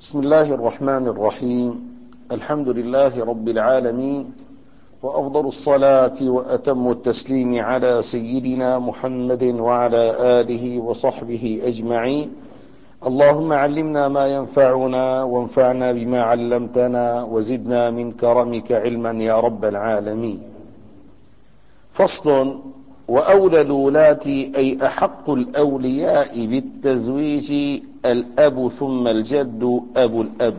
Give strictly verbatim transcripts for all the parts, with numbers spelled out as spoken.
بسم الله الرحمن الرحيم. الحمد لله رب العالمين، وأفضل الصلاة وأتم التسليم على سيدنا محمد وعلى آله وصحبه أجمعين. اللهم علمنا ما ينفعنا وانفعنا بما علمتنا وزدنا من كرمك علما يا رب العالمين. فصل: وأولى الولاة أي أحق الأولياء بالتزويج الأب ثم الجد أبو الأب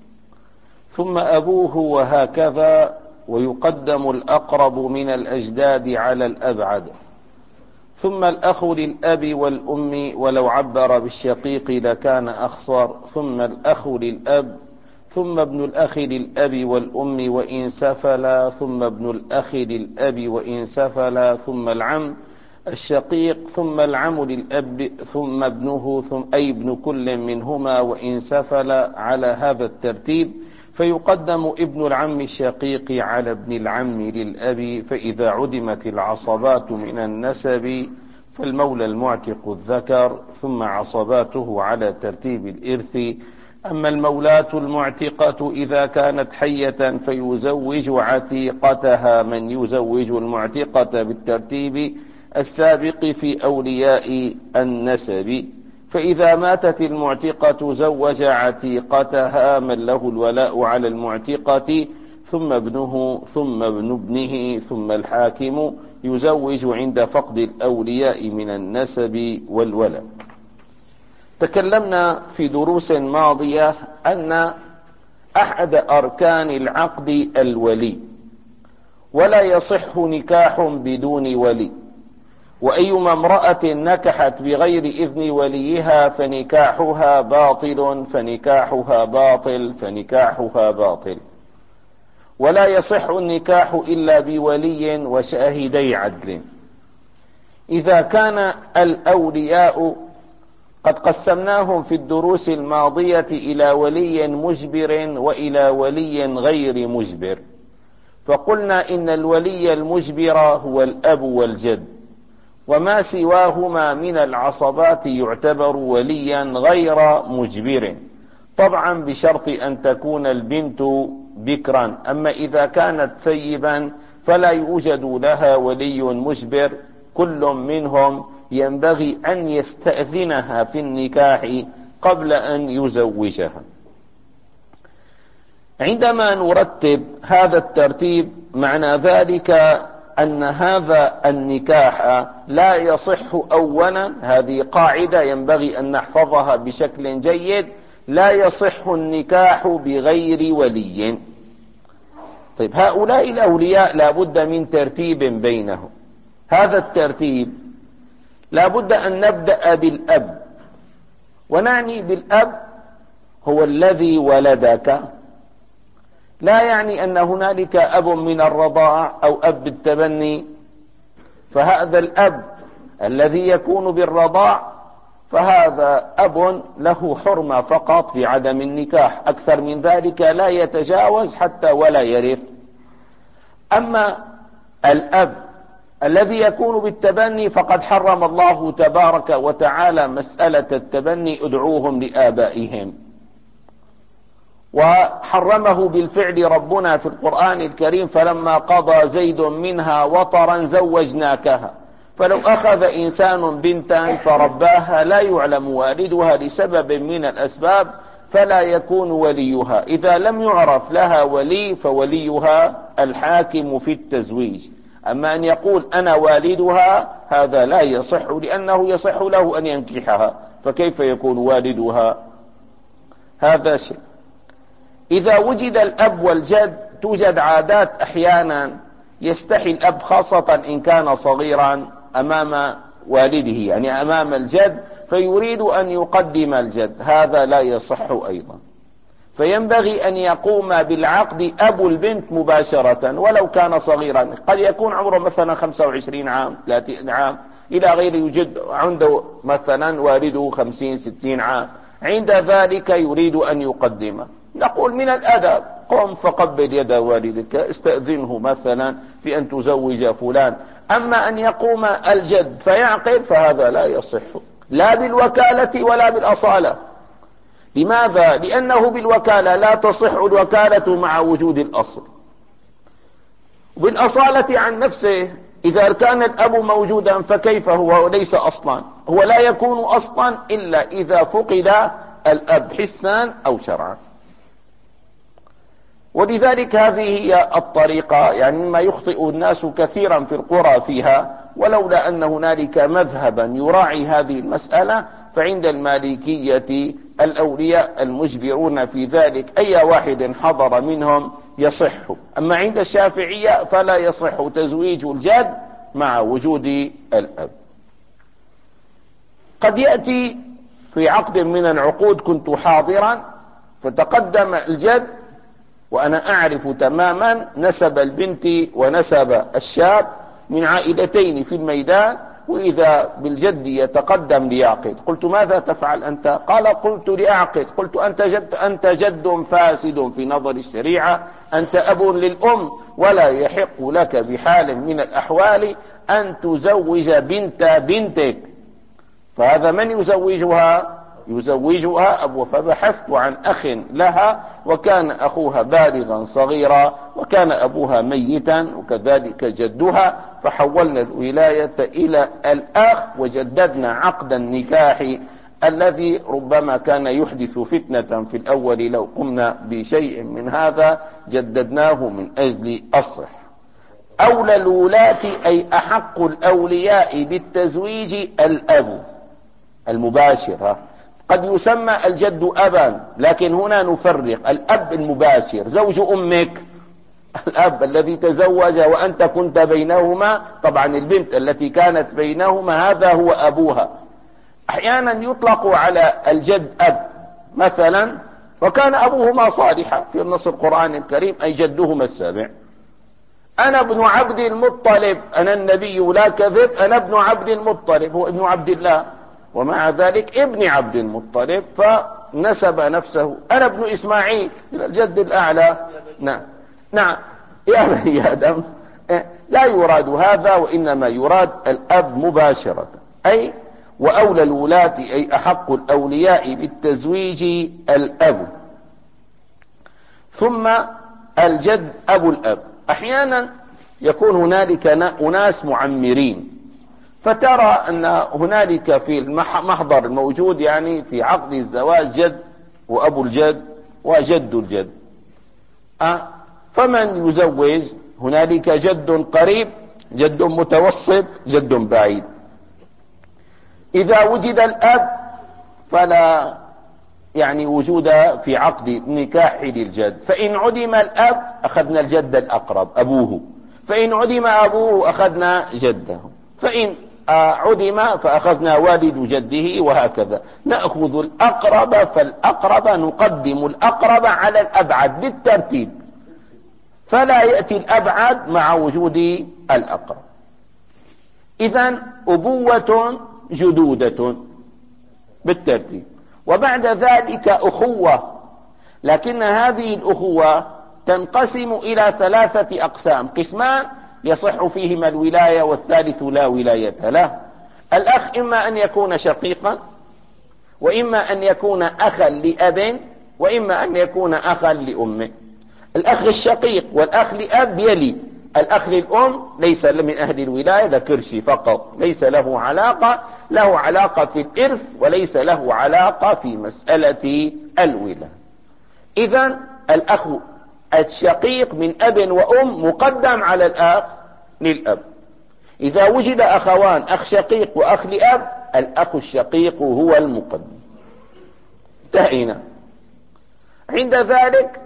ثم أبوه وهكذا، ويقدم الأقرب من الأجداد على الأبعد، ثم الأخ للأب والأم ولو عبر بالشقيق لكان أخصر، ثم الأخ للأب، ثم ابن الأخ للأب والأم وإن سفلا، ثم ابن الأخ للأب وإن سفلا، ثم العم الشقيق، ثم العم للأب، ثم ابنه، ثم أي ابن كل منهما وإن سفلا، على هذا الترتيب. فيقدم ابن العم الشقيق على ابن العم للأب، فإذا عدمت العصبات من النسب فالمولى المعتق الذكر، ثم عصباته على ترتيب الإرث. أما المولاة المعتقة إذا كانت حية فيزوج عتيقتها من يزوج المعتقة بالترتيب السابق في أولياء النسب، فإذا ماتت المعتقة زوج عتيقتها من له الولاء على المعتقة، ثم ابنه، ثم ابن ابنه، ثم الحاكم يزوج عند فقد الأولياء من النسب والولاء. تكلمنا في دروس ماضية أن أحد أركان العقد الولي، ولا يصح نكاح بدون ولي، وأيما امرأة نكحت بغير إذن وليها فنكاحها باطل فنكاحها باطل فنكاحها باطل، ولا يصح النكاح إلا بولي وشاهدي عدل. إذا كان الأولياء قد قسمناهم في الدروس الماضية إلى ولي مجبر وإلى ولي غير مجبر، فقلنا إن الولي المجبر هو الأب والجد، وما سواهما من العصبات يعتبر وليا غير مجبر، طبعا بشرط أن تكون البنت بكرا. أما إذا كانت ثيبا فلا يوجد لها ولي مجبر، كل منهم ينبغي أن يستأذنها في النكاح قبل أن يزوجها. عندما نرتب هذا الترتيب معنى ذلك أن هذا النكاح لا يصح أولا، هذه قاعدة ينبغي أن نحفظها بشكل جيد، لا يصح النكاح بغير ولي. طيب، هؤلاء الأولياء لا بد من ترتيب بينهم. هذا الترتيب لا بد أن نبدأ بالأب، ونعني بالأب هو الذي ولدك، لا يعني أن هنالك أب من الرضاع أو أب بالتبني، فهذا الأب الذي يكون بالرضاع فهذا أب له حرمة فقط في عدم النكاح، أكثر من ذلك لا يتجاوز حتى ولا يرث. أما الأب الذي يكون بالتبني فقد حرم الله تبارك وتعالى مسألة التبني، ادعوهم لآبائهم، وحرمه بالفعل ربنا في القرآن الكريم: فلما قضى زيد منها وطرا زوجناكها. فلو أخذ إنسان بنتا فرباها لا يعلم والدها لسبب من الأسباب فلا يكون وليها. إذا لم يعرف لها ولي فوليها الحاكم في التزويج. أما أن يقول أنا والدها هذا لا يصح، لأنه يصح له أن ينكحها، فكيف يكون والدها؟ هذا شيء. إذا وجد الأب والجد توجد عادات أحيانا يستحي الأب، خاصة إن كان صغيرا، أمام والده، يعني أمام الجد، فيريد أن يقدم الجد، هذا لا يصح أيضا. فينبغي أن يقوم بالعقد أبو البنت مباشرة ولو كان صغيرا، قد يكون عمره مثلا خمسة وعشرين عام ثلاثين عام إلى غير، يوجد عنده مثلا والده خمسين ستين عام، عند ذلك يريد أن يقدمه، نقول من الأدب: قم فقبل يد والدك، استأذنه مثلا في أن تزوج فلان. أما أن يقوم الجد فيعقد فهذا لا يصح، لا بالوكالة ولا بالأصالة، لماذا؟ لأنه بالوكالة لا تصح الوكالة مع وجود الأصل. بالأصالة عن نفسه إذا كان الأب موجودا فكيف هو ليس أصلا؟ هو لا يكون أصلا إلا إذا فقد الأب حسا أو شرعا. ولذلك هذه هي الطريقة، يعني مما يخطئ الناس كثيرا في القرى فيها، ولولا أن هنالك مذهبا يراعي هذه المسألة فعند المالكية الأولياء المجبرون في ذلك أي واحد حضر منهم يصح. أما عند الشافعية فلا يصح تزويج الجد مع وجود الأب. قد يأتي في عقد من العقود كنت حاضرا فتقدم الجد وأنا أعرف تماما نسب البنت ونسب الشاب من عائلتين في الميدان، وإذا بالجد يتقدم ليعقد. قلت ماذا تفعل أنت؟ قال قلت لأعقد. قلت أنت جد, أنت جد فاسد في نظر الشريعة، أنت أب للأم، ولا يحق لك بحال من الأحوال أن تزوج بنت بنتك. فهذا من يزوجها؟ يزوجها أبو. فبحثت عن أخ لها وكان أخوها بالغا صغيرا وكان أبوها ميتا وكذلك جدها، فحولنا الولاية إلى الأخ وجددنا عقد النكاح الذي ربما كان يحدث فتنة في الأول. لو قمنا بشيء من هذا جددناه من أجل الصح. أولى الولاة أي أحق الأولياء بالتزويج الأب المباشر. قد يسمى الجد أبا، لكن هنا نفرق. الأب المباشر زوج أمك، الأب الذي تزوج وأنت كنت بينهما، طبعا البنت التي كانت بينهما هذا هو أبوها. أحيانا يطلق على الجد أب مثلا وكان أبوهما صالحا في النص القرآن الكريم أي جدهما السابع. أنا ابن عبد المطلب، أنا النبي لا كذب، أنا ابن عبد المطلب، هو ابن عبد الله ومع ذلك ابن عبد المطلب فنسب نفسه. أنا ابن إسماعيل إلى الجد الأعلى. نعم نعم يا بني آدم، لا يراد هذا، وإنما يراد الأب مباشرة. أي وأولى الولاة أي أحق الأولياء بالتزويج الأب. ثم الجد أبو الأب. أحيانا يكون هنالك أناس معمرين، فترى أن هنالك في المحضر الموجود يعني في عقد الزواج جد وأبو الجد وجد الجد. أه فمن يزوج؟ هنالك جد قريب، جد متوسط، جد بعيد. إذا وجد الأب فلا يعني وجود في عقد نكاح للجد. فإن عدم الأب أخذنا الجد الأقرب أبوه، فإن عدم أبوه أخذنا جده، فإن عدم فأخذنا والد جده، وهكذا نأخذ الأقرب فالأقرب، نقدم الأقرب على الأبعد بالترتيب، فلا يأتي الأبعد مع وجود الأقرب. إذن أبوة جدودة بالترتيب. وبعد ذلك أخوة، لكن هذه الأخوة تنقسم إلى ثلاثة أقسام. قسمان يصح فيهما الولاية والثالث لا ولاية له. الأخ إما أن يكون شقيقا، وإما أن يكون أخا لأب، وإما أن يكون أخا لأم. الأخ الشقيق والأخ لأب يلي الأخ للأم، ليس من أهل الولاية، ذكرشي فقط، ليس له علاقة، له علاقة في الإرث وليس له علاقة في مسألة الولاية. إذن الأخ الشقيق من أب وأم مقدم على الأخ للأب. إذا وجد أخوان، أخ شقيق وأخ لأب، الأخ الشقيق هو المقدم. انتهينا. عند ذلك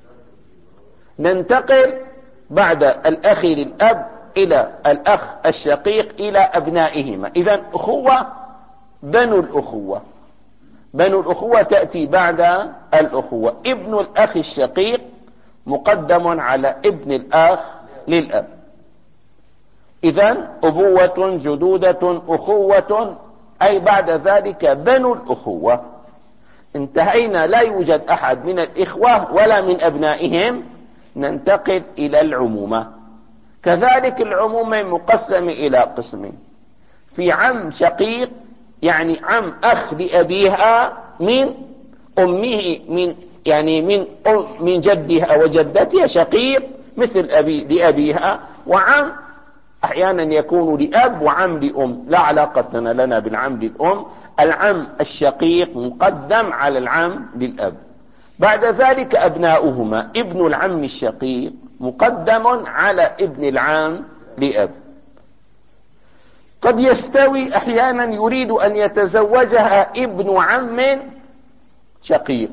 ننتقل بعد الأخ للأب إلى الأخ الشقيق إلى أبنائهما. إذن أخوة بنو الأخوة، بنو الأخوة تأتي بعد الأخوة. ابن الأخ الشقيق مقدم على ابن الأخ للأب. إذن أبوة جدودة أخوة، أي بعد ذلك بنو الأخوة. انتهينا. لا يوجد أحد من الإخوة ولا من أبنائهم. ننتقل إلى العمومة. كذلك العمومة مقسم إلى قسمين: في عم شقيق، يعني عم أخ لأبيها من أمه من يعني من أم من جدها وجدتها شقيق مثل أبي لأبيها، وعم أحيانا يكون لأب وعم لأم، لا علاقة لنا بالعم للأم. العم الشقيق مقدم على العم للأب. بعد ذلك أبناؤهما، ابن العم الشقيق مقدم على ابن العم لأب. قد يستوي أحيانا يريد أن يتزوجها ابن عم شقيق،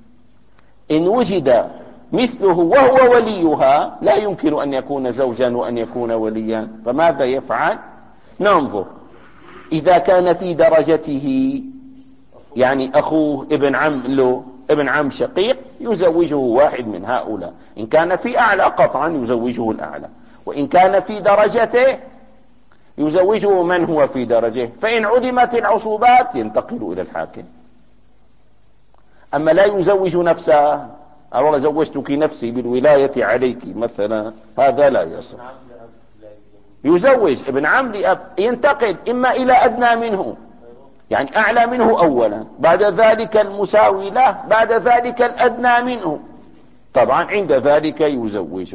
إن وجد مثله وهو وليها لا يمكن أن يكون زوجا وأن يكون وليا، فماذا يفعل؟ ننظر. إذا كان في درجته يعني أخوه ابن عم له ابن عم شقيق يزوجه واحد من هؤلاء، إن كان في أعلى قطعا يزوجه الأعلى، وإن كان في درجته يزوجه من هو في درجه. فإن عدمت العصوبات ينتقل إلى الحاكم. أما لا يزوج نفسه، أو زوجتك نفسي بالولاية عليك مثلا، هذا لا يصح. يزوج ابن عم لأب، ينتقل إما إلى أدنى منه يعني أعلى منه أولا، بعد ذلك المساوي له، بعد ذلك الأدنى منه، طبعا عند ذلك يزوجه.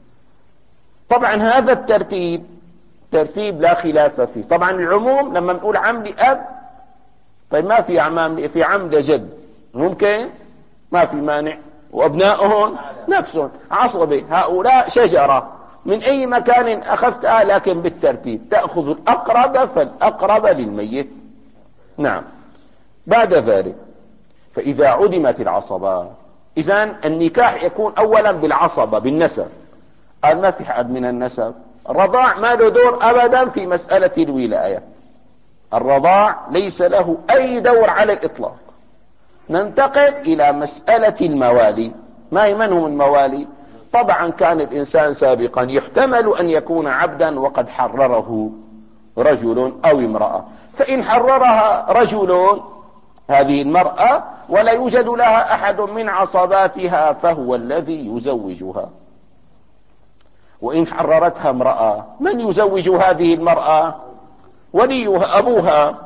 طبعا هذا الترتيب ترتيب لا خلاف فيه. طبعا العموم لما نقول عم لأب، طيب ما في عمام، في عم لجد ممكن، ما في مانع، وأبنائهم نفسهم عصبة، هؤلاء شجرة من أي مكان أخذتها، لكن بالترتيب تأخذ الأقرب فالأقرب للميت. نعم. بعد ذلك فإذا عدمت العصبة، إذن النكاح يكون أولا بالعصبة بالنسب. قال ما في حد من النسب، الرضاع ما له دور أبدا في مسألة الولاية، الرضاع ليس له أي دور على الإطلاق. ننتقل إلى مسألة الموالي. ما هي من هم الموالي؟ طبعا كان الإنسان سابقا يحتمل أن يكون عبدا وقد حرره رجل أو امرأة، فإن حررها رجل هذه المرأة ولا يوجد لها أحد من عصباتها فهو الذي يزوجها. وإن حررتها امرأة، من يزوج هذه المرأة؟ وليها، أبوها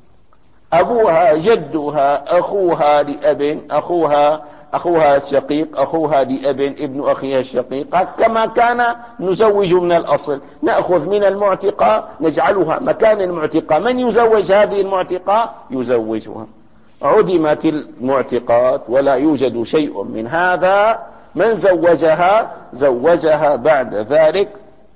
أبوها جدها أخوها لأب، أخوها أخوها الشقيق، أخوها لأب ابن أخيها الشقيق، كما كان نزوج من الأصل. نأخذ من المعتقة نجعلها مكان المعتقة، من يزوج هذه المعتقة؟ يزوجها. عدمت المعتقات ولا يوجد شيء من هذا، من زوجها زوجها بعد ذلك.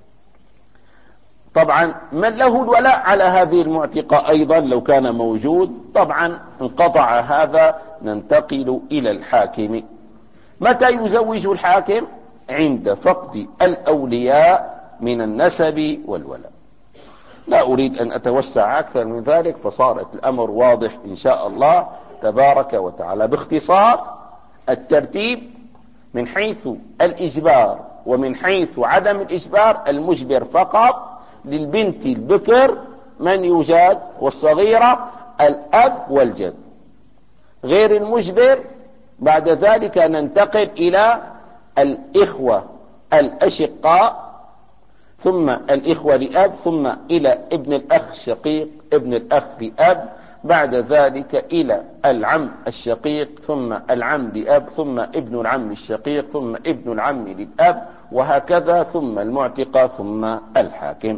طبعا من له الولاء على هذه المعتقة أيضا لو كان موجود، طبعا انقطع هذا، ننتقل إلى الحاكم. متى يزوج الحاكم؟ عند فقد الأولياء من النسب والولاء. لا أريد أن أتوسع أكثر من ذلك، فصارت الأمر واضح إن شاء الله تبارك وتعالى. باختصار الترتيب من حيث الإجبار ومن حيث عدم الإجبار: المجبر فقط للبنت البكر من يوجد، والصغيرة الأب والجد. غير المجبر بعد ذلك ننتقل إلى الإخوة الأشقاء، ثم الإخوة لأب، ثم إلى ابن الأخ الشقيق، ابن الأخ لأب، بعد ذلك إلى العم الشقيق، ثم العم لأب، ثم ابن العم الشقيق، ثم ابن العم للأب، وهكذا، ثم المعتقة، ثم الحاكم.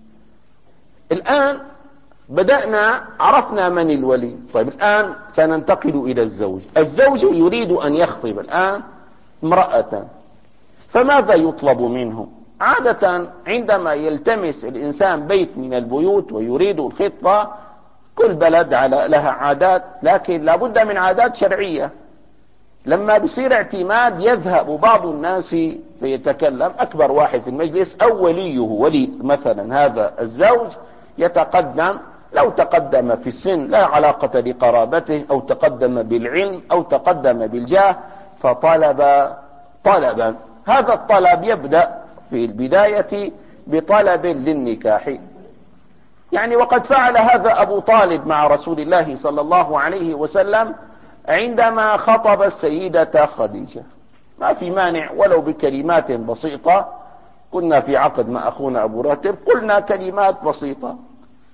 الآن بدأنا عرفنا من الولي. طيب الآن سننتقل إلى الزوج. الزوج يريد أن يخطب الآن امرأة، فماذا يطلب منه؟ عادة عندما يلتمس الإنسان بيت من البيوت ويريد الخطبة، كل بلد على لها عادات، لكن لابد من عادات شرعية. لما بصير اعتماد يذهب بعض الناس فيتكلم، أكبر واحد في المجلس أو وليه، ولي مثلا هذا الزوج يتقدم، لو تقدم في السن لا علاقة لقرابته، أو تقدم بالعلم، أو تقدم بالجاه، فطلب طلبا. هذا الطلب يبدأ في البداية بطلب للنكاح، يعني وقد فعل هذا أبو طالب مع رسول الله صلى الله عليه وسلم عندما خطب السيدة خديجة. ما في مانع ولو بكلمات بسيطة. كنا في عقد مع أخونا أبو راتب، قلنا كلمات بسيطة،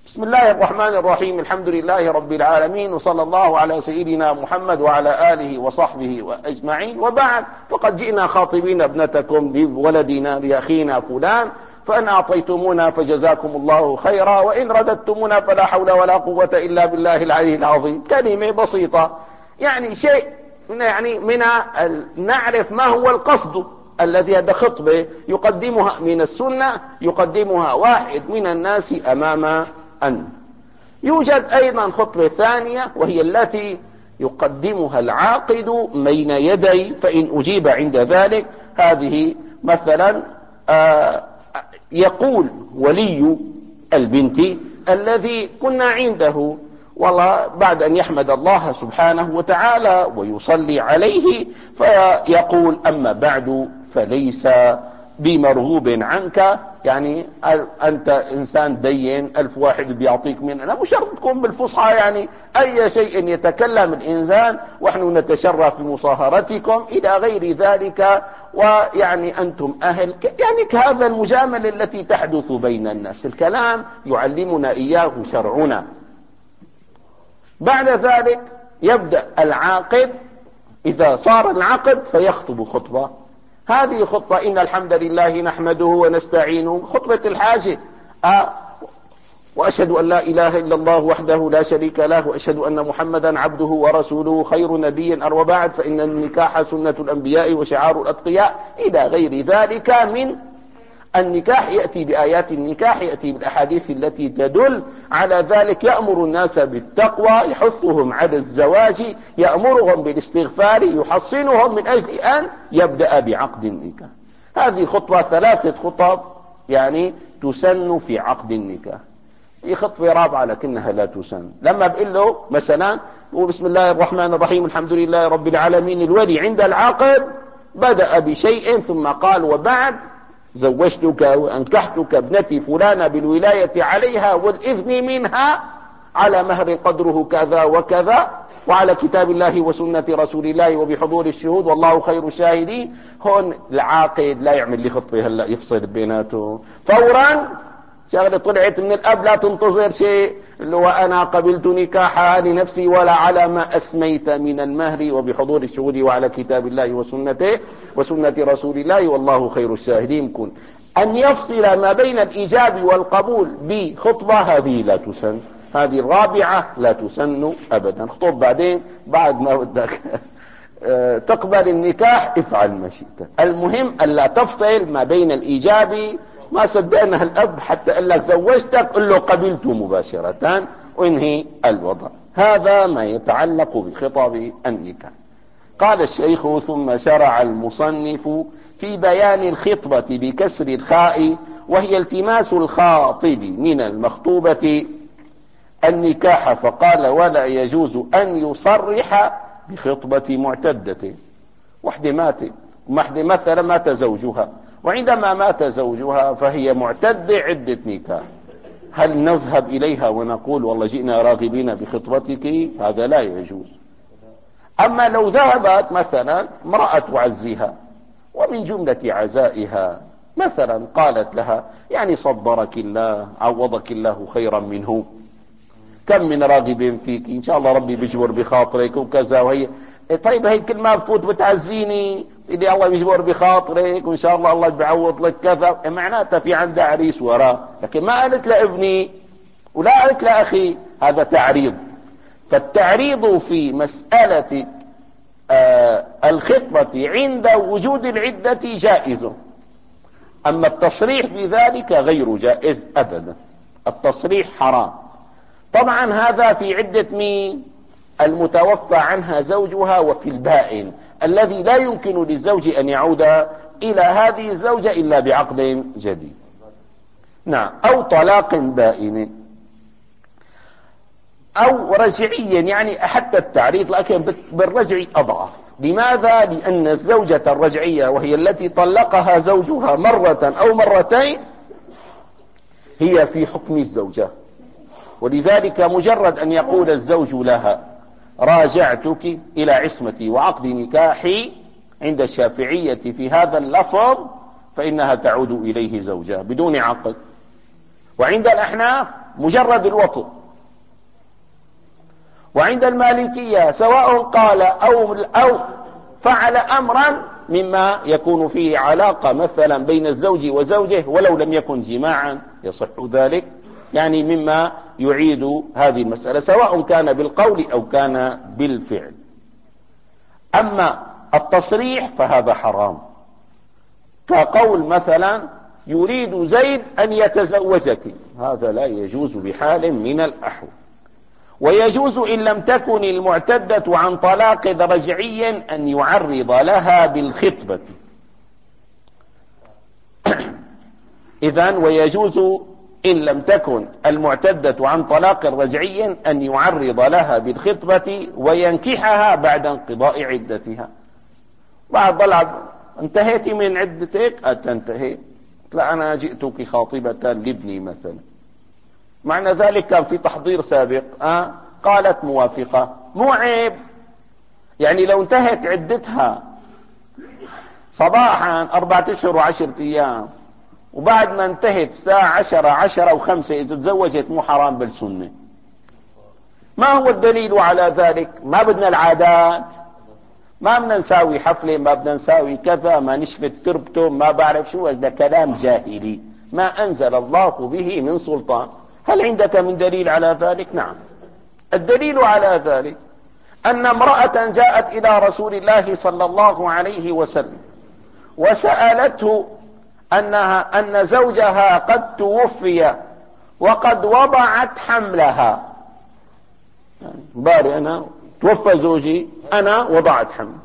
بسم الله الرحمن الرحيم، الحمد لله رب العالمين، وصلى الله على سيدنا محمد وعلى آله وصحبه وأجمعين، وبعد، فقد جئنا خاطبين ابنتكم بولدنا بأخينا فلان، فإن أعطيتمونا فجزاكم الله خيرا، وإن رددتمونا فلا حول ولا قوة إلا بالله العلي العظيم. كلمة بسيطة، يعني شيء يعني من نعرف ما هو القصد الذي هذا خطبة يقدمها من السنة، يقدمها واحد من الناس أمام أن. يوجد أيضا خطبة ثانية وهي التي يقدمها العاقد بين يدي، فإن أجيب عند ذلك هذه مثلا آه يقول ولي البنت الذي كنا عنده، والله بعد أن يحمد الله سبحانه وتعالى ويصلي عليه فيقول: أما بعد فليس بمرغوب عنك، يعني أنت إنسان دين، ألف واحد بيعطيك من أنا، مش شرط تكون بالفصحى، يعني أي شيء يتكلم الإنسان ونحن نتشرف بمصاهرتكم إلى غير ذلك، ويعني أنتم أهل، يعني هذا المجاملة التي تحدث بين الناس، الكلام يعلمنا إياه شرعنا. بعد ذلك يبدأ العاقد، إذا صار العقد فيخطب خطبة. هذه خطبة: إن الحمد لله نحمده ونستعينه، خطبة الحاجة. آه وأشهد أن لا إله إلا الله وحده لا شريك له، وأشهد أن محمدا عبده ورسوله خير نبي أروى بعد، فإن النكاح سنة الأنبياء وشعار الأتقياء، إلى غير ذلك من النكاح. يأتي بآيات النكاح، يأتي بالأحاديث التي تدل على ذلك، يأمر الناس بالتقوى، يحثهم على الزواج، يأمرهم بالاستغفار، يحصنهم من أجل أن يبدأ بعقد النكاح. هذه خطبة، ثلاثة خطب يعني تسن في عقد النكاح. هي خطبة رابعة لكنها لا تسن. لما بقول له مثلا بسم الله الرحمن الرحيم الحمد لله رب العالمين، الولي عند العقد بدأ بشيء ثم قال: وبعد زوجتك وأنكحتك ابنتي فلانة بالولاية عليها والإذن منها على مهر قدره كذا وكذا، وعلى كتاب الله وسنة رسول الله وبحضور الشهود والله خير الشاهدين. هون العاقد لا يعمل لي خطبة هلا يفصل بيناته فورا. شغله طلعت من الأب، لا تنتظر شيء، اللي هو أنا قبلت نكاحها لنفسي ولا على ما أسميت من المهر وبحضور الشهود وعلى كتاب الله وسنته وسنة رسول الله والله خير الشاهدين. كن أن يفصل ما بين الإيجاب والقبول بخطبة، هذه لا تسن. هذه الرابعة لا تسن أبدا. خطب بعدين بعد ما بدك تقبل النكاح افعل ما شئت، المهم ألا تفصل ما بين الإيجاب. ما صدقنا الأب حتى قال لك زوجتك قل له قبلت مباشرة وانهي الوضع. هذا ما يتعلق بخطب النكاح. قال الشيخ: ثم شرع المصنف في بيان الخطبة بكسر الخاء، وهي التماس الخاطب من المخطوبة النكاح، فقال: ولا يجوز أن يصرح بخطبة معتدة. وحدة ماتت، وحدة مثلا مات زوجها، وعندما مات زوجها فهي معتدة عدة نكاح، هل نذهب إليها ونقول والله جئنا راغبين بخطبتك؟ هذا لا يجوز. أما لو ذهبت مثلا امرأة عزها ومن جملة عزائها مثلا قالت لها يعني صبرك الله عوضك الله خيرا منه، كم من راغب فيك، إن شاء الله ربي بيجبر بخاطرك وكذا، وهي طيب هي كل ما بفوت بتعزيني اللي الله بيجبر بخاطرك وإن شاء الله الله بيعوض لك كذا، معناتها في عندها عريس وراه، لكن ما قالت لابني ولا قالت لأخي، هذا تعريض. فالتعريض في مسألة آه الخطبة عند وجود العدة جائز، أما التصريح بذلك غير جائز أبدا. التصريح حرام. طبعا هذا في عدة مين؟ المتوفى عنها زوجها، وفي البائن الذي لا يمكن للزوج أن يعود إلى هذه الزوجة إلا بعقد جديد، نعم، أو طلاق بائن أو رجعيا، يعني حتى التعريض لكن بالرجع أضعف. لماذا؟ لأن الزوجة الرجعية وهي التي طلقها زوجها مرة أو مرتين هي في حكم الزوجة، ولذلك مجرد أن يقول الزوج لها راجعتك إلى عصمتي وعقد نكاحي عند الشافعية في هذا اللفظ، فإنها تعود إليه زوجها بدون عقد. وعند الأحناف مجرد الوطء. وعند المالكية سواء قال أو, أو فعل أمرا مما يكون فيه علاقة مثلا بين الزوج وزوجه ولو لم يكن جماعا يصح ذلك، يعني مما يعيد هذه المسألة سواء كان بالقول أو كان بالفعل. أما التصريح فهذا حرام، كقول مثلا يريد زيد أن يتزوجك، هذا لا يجوز بحال من الأحوال. ويجوز إن لم تكن المعتدة عن طلاق رجعي أن يعرض لها بالخطبة. إذن ويجوز إن لم تكن المعتدة عن طلاق رجعي أن يعرض لها بالخطبة وينكحها بعد انقضاء عدتها. بعد ضلع انتهيت من عدتك أتنتهي، لا أنا جئتك خاطبة لابني مثلا، معنى ذلك كان في تحضير سابق، آه قالت موافقة، مو عيب. يعني لو انتهت عدتها صباحا أربعة أشهر وعشرة أيام وبعد ما انتهت الساعة عشرة عشرة وخمسة إذا تزوجت مو حرام بالسنة. ما هو الدليل على ذلك؟ ما بدنا العادات، ما بدنا نساوي حفلة، ما بدنا نساوي كذا، ما نشفت تربته، ما بعرف شو، هذا كلام جاهلي ما أنزل الله به من سلطان. هل عندك من دليل على ذلك؟ نعم، الدليل على ذلك أن امرأة جاءت إلى رسول الله صلى الله عليه وسلم وسألته أنها أن زوجها قد توفي وقد وضعت حملها، يعني باري أنا توفى زوجي أنا وضعت حمل.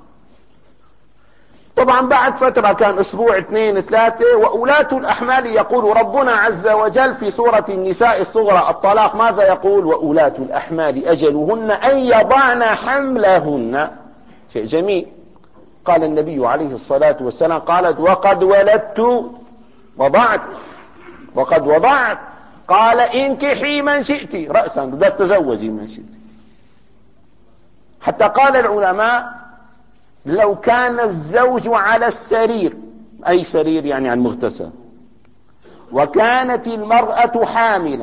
طبعا بعد فترة كان أسبوع اثنين ثلاثة، وأولاة الأحمال يقول ربنا عز وجل في سورة النساء الصغرى الطلاق ماذا يقول؟ وأولاة الأحمال أجلهن أن يضعن حملهن. شيء جميل. قال النبي عليه الصلاة والسلام قالت وقد ولدت وضعت وقد وضعت، قال انكحي من شئت رأسا، بدها تتزوجي من شئت. حتى قال العلماء لو كان الزوج على السرير، أي سرير يعني عن مغتسل، وكانت المرأة حاملة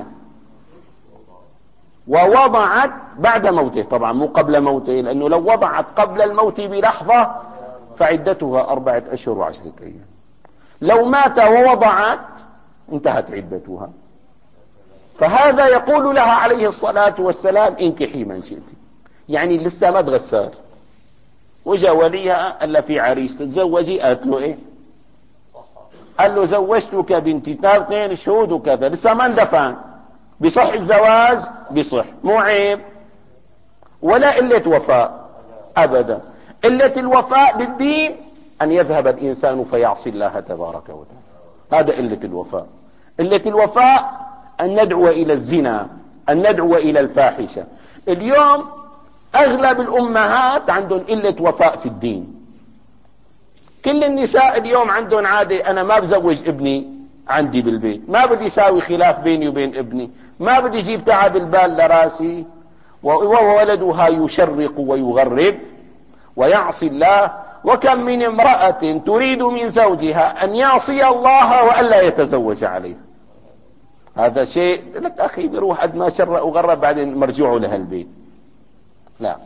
ووضعت بعد موته، طبعا مو قبل موته، لأنه لو وضعت قبل الموت بلحظة فعدتها أربعة أشهر وعشرة أيام. لو مات ووضعت انتهت عدتها. فهذا يقول لها عليه الصلاة والسلام انكحي من شئت، يعني لسه ما تغسر. وجاء وليها قال له في عريس تتزوجي، قالت له ايه؟ قال له زوجتك بنتي اثنين شهود وكذا، لسه ما اندفن. بصح الزواج؟ بصح، مو عيب ولا قلة وفاء ابدا. قلة الوفاء بالدين ان يذهب الانسان فيعصي الله تبارك وتعالى، هذا قلة الوفاء. قلة الوفاء ان ندعو الى الزنا، ان ندعو الى الفاحشة. اليوم اغلب الامهات عندهم قلة وفاء في الدين. كل النساء اليوم عندهم عادة، انا ما بزوج ابني عندي بالبيت، ما بدي يساوي خلاف بيني وبين ابني، ما بدي يجيب تعب البال لراسي، وولدها يشرق ويغرب ويعصي الله. وكم من امرأة تريد من زوجها ان يعصي الله والا يتزوج عليها. هذا شيء لك اخي بروح قد ما شرق وغرب بعدين مرجعه لها البيت، لا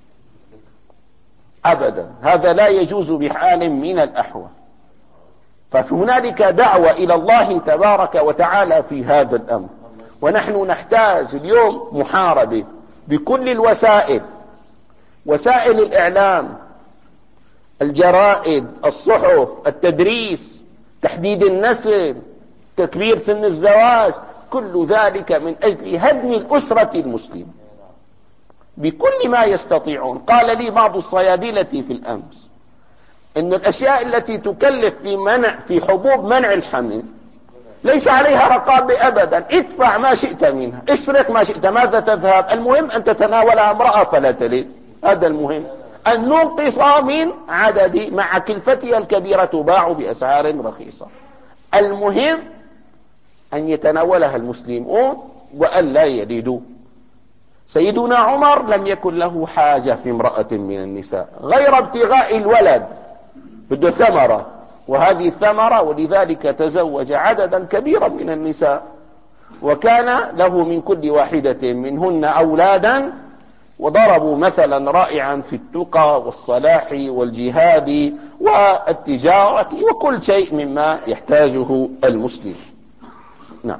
ابدا، هذا لا يجوز بحال من الاحوال. فهنالك دعوة الى الله تبارك وتعالى في هذا الامر، ونحن نحتاج اليوم محاربة بكل الوسائل، وسائل الاعلام، الجرائد، الصحف، التدريس، تحديد النسل، تكبير سن الزواج، كل ذلك من اجل هدم الاسرة المسلمة بكل ما يستطيعون. قال لي بعض الصيادلة في الامس ان الاشياء التي تكلف في منع في حبوب منع الحمل ليس عليها رقابة ابدا، ادفع ما شئت منها، اسرق ما شئت، ماذا تذهب؟ المهم ان تتناولها امرأة فلا تلد، هذا المهم. ان ننقص من عدد مع كلفتها الكبيرة تباع باسعار رخيصة. المهم ان يتناولها المسلمون وان لا يلدوا. سيدنا عمر لم يكن له حاجة في امرأة من النساء غير ابتغاء الولد، بده ثمرة، وهذه الثمرة، ولذلك تزوج عددا كبيرا من النساء. وكان له من كل واحدة منهن أولادا، وضربوا مثلا رائعا في التقى والصلاح والجهاد والتجارة وكل شيء مما يحتاجه المسلم. نعم.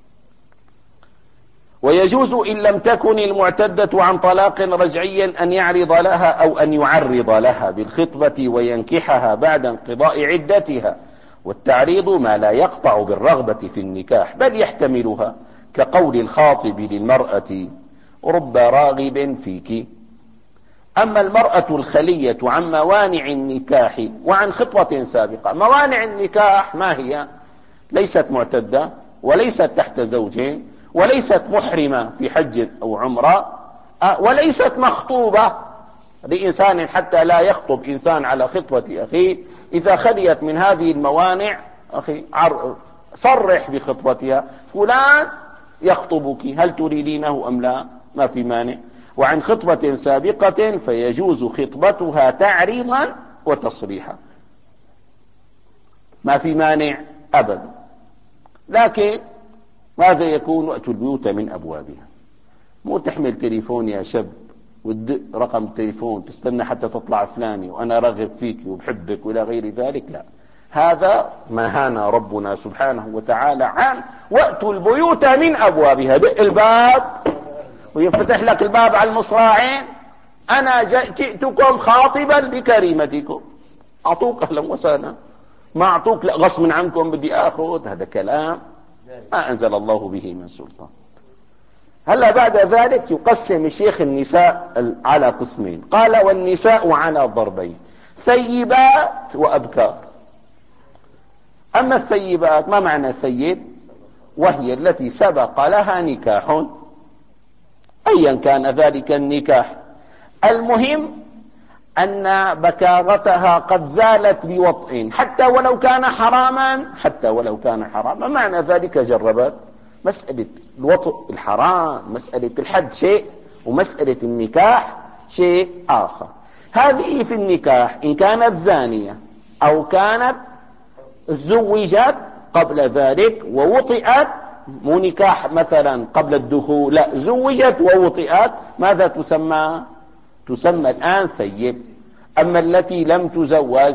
ويجوز إن لم تكن المعتدة عن طلاق رجعيا أن يعرض لها أو أن يعرض لها بالخطبة وينكحها بعد انقضاء عدتها، والتعريض ما لا يقطع بالرغبة في النكاح بل يحتملها، كقول الخاطب للمرأة رب راغب فيك. أما المرأة الخلية عن موانع النكاح وعن خطبة سابقة، موانع النكاح ما هي؟ ليست معتدة وليست تحت زوجين وليست محرمة في حج أو عمرة وليست مخطوبة لإنسان حتى لا يخطب إنسان على خطبة أخيه. إذا خليت من هذه الموانع أخي صرح بخطبتها، فلان يخطبك هل تريدينه أم لا؟ ما في مانع. وعن خطبة سابقة فيجوز خطبتها تعريضا وتصريحا، ما في مانع أبدا. لكن ماذا يكون؟ وقت البيوت من أبوابها، مو تحمل تليفون يا شاب وتدق رقم التليفون تستنى حتى تطلع فلاني وأنا راغب فيك وبحبك ولا غير ذلك، لا، هذا نهانا ربنا سبحانه وتعالى عن وقت البيوت من أبوابها. دق الباب ويفتح لك الباب على المصراعين، أنا جئتكم خاطبا لكريمتكم، أعطوك أهلا وسهلا، ما أعطوك لا غصب عنكم بدي أخذ، هذا كلام ما أنزل الله به من سلطان. هلا بعد ذلك يقسم الشيخ النساء على قسمين، قال والنساء على ضربين، ثيبات وأبكار. أما الثيبات، ما معنى ثيب؟ وهي التي سبق لها نكاح أيا كان ذلك النكاح، المهم أن بكارتها قد زالت بوطء حتى ولو كان حراما، حتى ولو كان حراما، معنى ذلك جربت. مسألة الوطء الحرام، مسألة الحد شيء، ومسألة النكاح شيء آخر. هذه في النكاح إن كانت زانية أو كانت زوجت قبل ذلك ووطئت، مو نكاح مثلا قبل الدخول، لا، زوجت ووطئت، ماذا تسمى؟ تسمى الآن ثيب. أما التي لم تزوج،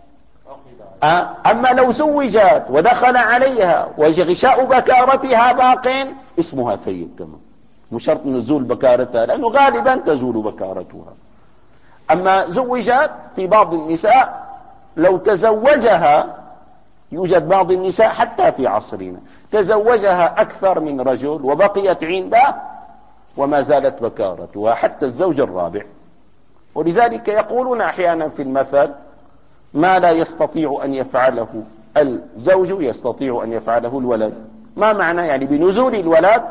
أما لو زوجت ودخل عليها وغشاء بكارتها باق، اسمها ثيب كمان، مو شرط نزول بكارتها لأنه غالبا تزول بكارتها. أما زوجت، في بعض النساء لو تزوجها، يوجد بعض النساء حتى في عصرنا تزوجها أكثر من رجل وبقيت عنده وما زالت بكارتها حتى الزوج الرابع. ولذلك يقولون أحيانا في المثل ما لا يستطيع أن يفعله الزوج يستطيع أن يفعله الولد. ما معنى؟ يعني بنزول الولد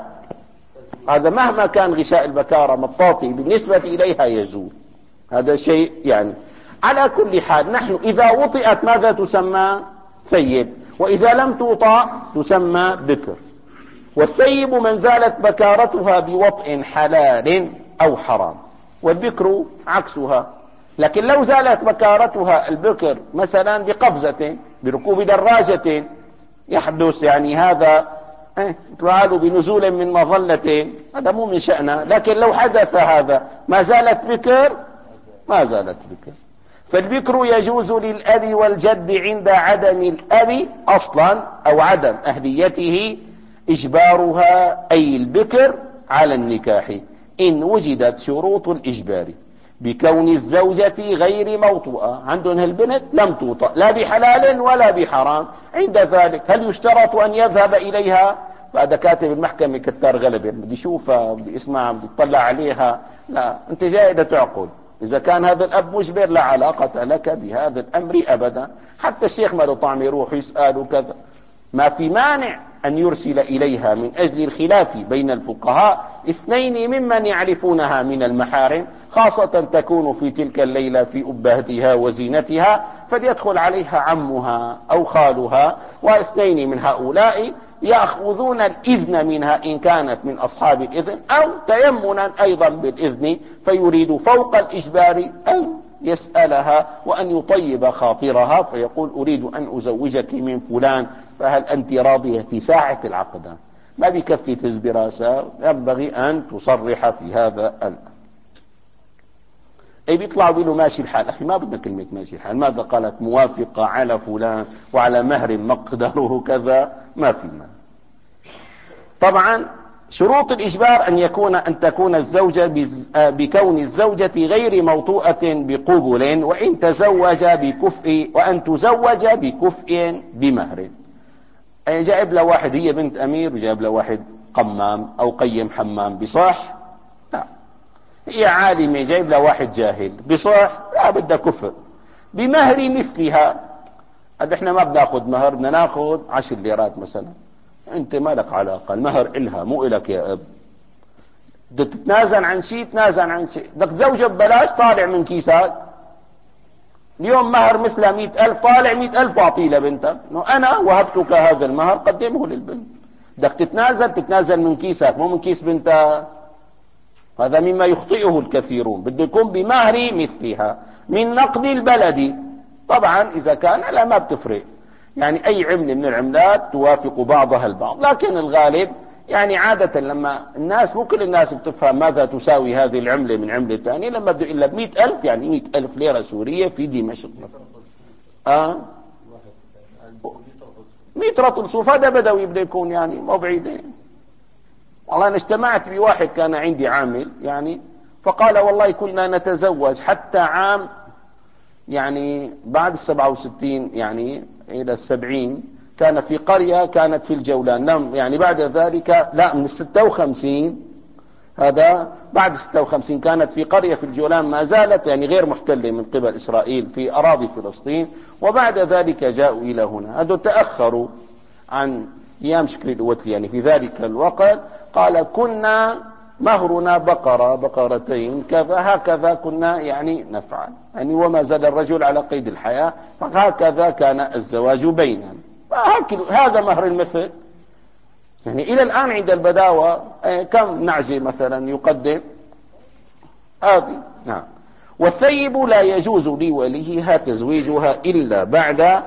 هذا مهما كان غشاء البكارة مطاطي بالنسبة إليها يزول، هذا شيء يعني. على كل حال، نحن إذا وطئت ماذا تسمى؟ ثيب، وإذا لم توطأ تسمى بكر. والثيب من زالت بكارتها بوطء حلال أو حرام، والبكر عكسها. لكن لو زالت بكارتها البكر مثلا بقفزة، بركوب دراجة يحدث يعني هذا اه تعال بنزول من مظلة، هذا مو من شأنه. لكن لو حدث هذا ما زالت بكر، ما زالت بكر. فالبكر يجوز للأب والجد عند عدم الأب أصلا أو عدم أهليته إجبارها، أي البكر، على النكاح إن وجدت شروط الإجبار بكون الزوجة غير موطوءة. عندهم البنت لم توطأ لا بحلال ولا بحرام، عند ذلك هل يشترط أن يذهب إليها؟ بعد كاتب المحكمة كتار غلبة، بدي شوفها، بدي اسمعها، بدي اطلع عليها، لا، أنت جاي تعقل. إذا كان هذا الأب مجبر لا علاقة لك بهذا الأمر أبدا. حتى الشيخ ما له طعم يروح يسأل وكذا، ما في مانع أن يرسل إليها من أجل الخلاف بين الفقهاء اثنين ممن يعرفونها من المحارم، خاصة تكون في تلك الليلة في أبهتها وزينتها، فليدخل عليها عمها أو خالها، واثنين من هؤلاء يأخذون الإذن منها إن كانت من أصحاب الإذن، أو تيمنا أيضا بالإذن، فيريد فوق الإجبار أن يسألها وأن يطيب خاطرها، فيقول أريد أن أزوجك من فلان، فهل أنت راضية في ساعة العقد؟ ما بيكفي تهز براسها، ينبغي أن تصرح في هذا الأمر. أي بيطلعوا بيقولوا ماشي الحال. أخي ما بدنا كلمة ماشي الحال، ماذا قالت موافقة على فلان وعلى مهر مقداره كذا، ما في ما. طبعا شروط الإجبار أن يكون أن تكون الزوجة بكون الزوجة غير موطوءة بقبل، وإن تزوج بكفء وأن تزوج بكفء بمهر. أي جايب له واحد هي بنت أمير وجايب له واحد قمام أو قيم حمام، بصح؟ لا. هي عالمة جايب له واحد جاهل، بصح؟ لا، بدها كفء بمهر مثلها. قال احنا ما بناخذ مهر، بدنا ناخذ عشر ليرات مثلا. انت ما لك علاقة، المهر إلها مو إلك يا اب. بدك تتنازل عن شيء تنازل عن شيء، بدك تزوجها ببلاش طالع من كيسك. اليوم مهر مثلها مئة ألف، طالع مئة ألف واعطيه لبنتك، أنا وهبتك هذا المهر قدمه للبنت. بدك تتنازل تتنازل من كيسك مو من كيس بنتك. هذا مما يخطئه الكثيرون، بده يكون بمهر مثلها من نقد البلد. طبعا إذا كان لا ما بتفرق، يعني أي عملة من العملات توافق بعضها البعض، لكن الغالب يعني عادة لما الناس، مو كل الناس بتفهم ماذا تساوي هذه العملة من عملة ثانية، لما بده إلا بمئة ألف، يعني مئة ألف ليرة سورية في دمشق آه مئة رطل صوف، هذا بدوي بده يكون، يعني مو بعيدين. والله أنا اجتمعت بواحد كان عندي عامل يعني، فقال والله كنا نتزوج حتى عام يعني بعد السبعة وستين يعني إلى السبعين، كان في قرية كانت في الجولان. نعم يعني بعد ذلك لا، من الستة وخمسين، هذا بعد ستة وخمسين كانت في قرية في الجولان ما زالت يعني غير محتلة من قبل إسرائيل في أراضي فلسطين، وبعد ذلك جاءوا إلى هنا. هذا تأخروا عن أيام شكري الأوتلي يعني في ذلك الوقت. قال كنا مهرنا بقرة بقرتين كذا، هكذا كنا يعني نفعل يعني، وما زال الرجل على قيد الحياة، فهكذا كان الزواج بيننا. هذا مهر المثل. يعني إلى الآن عند البداوة كم نعجة مثلا يقدم هذه. نعم. والثيب لا يجوز لوليها تزويجها إلا بعد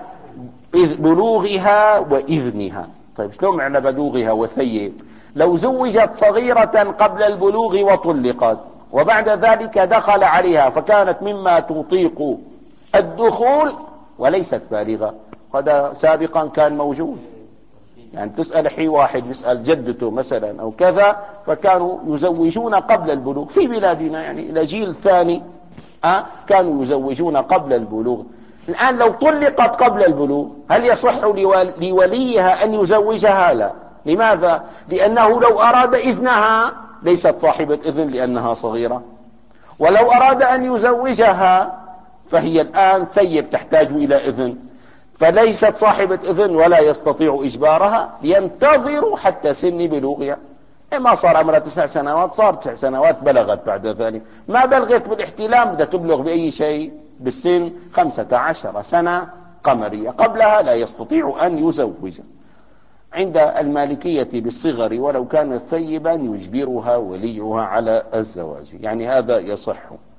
بلوغها وإذنها. طيب شلون معنى بلوغها وثيب؟ لو زوجت صغيرة قبل البلوغ وطلقت وبعد ذلك دخل عليها فكانت مما تطيق الدخول وليست بالغة، هذا سابقا كان موجود. يعني تسأل حي واحد يسأل جدته مثلا أو كذا، فكانوا يزوجون قبل البلوغ في بلادنا، يعني إلى جيل ثاني أه كانوا يزوجون قبل البلوغ. الآن لو طلقت قبل البلوغ هل يصح لوليها أن يزوجها؟ لا. لماذا؟ لأنه لو أراد إذنها ليست صاحبة إذن لأنها صغيرة، ولو أراد أن يزوجها فهي الآن ثيب تحتاج إلى إذن، فليست صاحبة إذن ولا يستطيع إجبارها، ينتظر حتى سن بلوغها. ما صار عمرها تسع سنوات، صار تسع سنوات بلغت، بعد ذلك ما بلغت بالاحتلام بدها تبلغ بأي شيء بالسن خمسة عشر سنة قمرية، قبلها لا يستطيع أن يزوج. عند المالكية بالصغر ولو كانت ثيبا يجبرها وليها على الزواج، يعني هذا يصح.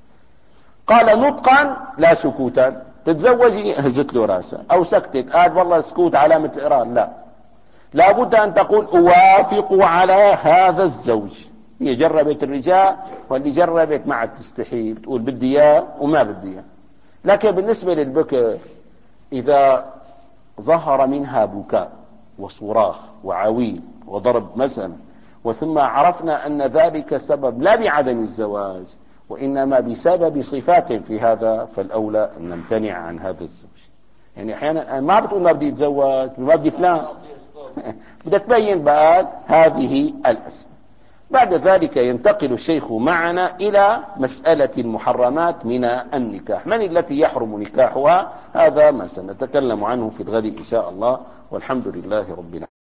قال نطقا لا سكوتا، تتزوجي هزت له راسه أو سكتت، قال والله سكوت علامة الإقرار، لا، لابد أن تقول أوافق على هذا الزوج. هي جربت الرجال واللي جربت ما عاد تستحي، بتقول بدي إياه وما بدي إياه. لكن بالنسبة للبكر إذا ظهر منها بكاء وصراخ وعويل وضرب مثلا، وثم عرفنا أن ذلك سبب لا بعدم الزواج وإنما بسبب صفات في هذا، فالأولى أن نمتنع عن هذا الزوج. يعني أحيانا ما بتقول ما بدي أتزوج ما بدي فلان بدك تبين بقى هذه الأسماء. بعد ذلك ينتقل الشيخ معنا إلى مسألة المحرمات من النكاح، من التي يحرم نكاحها؟ هذا ما سنتكلم عنه في الغد إن شاء الله، والحمد لله رب العالمين.